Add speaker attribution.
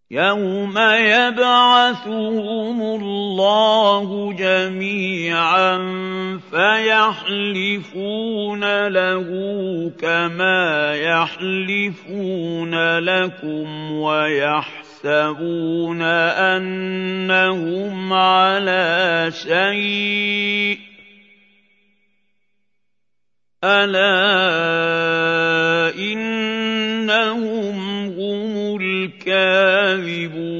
Speaker 1: يَوْمَ يَبْعَثُهُمُ اللَّهُ جَمِيعًا فَيَحْلِفُونَ لَهُ كَمَا يَحْلِفُونَ لَكُمْ وَيَحْسَبُونَ أَنَّهُمْ عَلَىٰ شَيْءٍ ۚ أَلَا إِنَّهُمْ هُمُ الْكَاذِبُونَ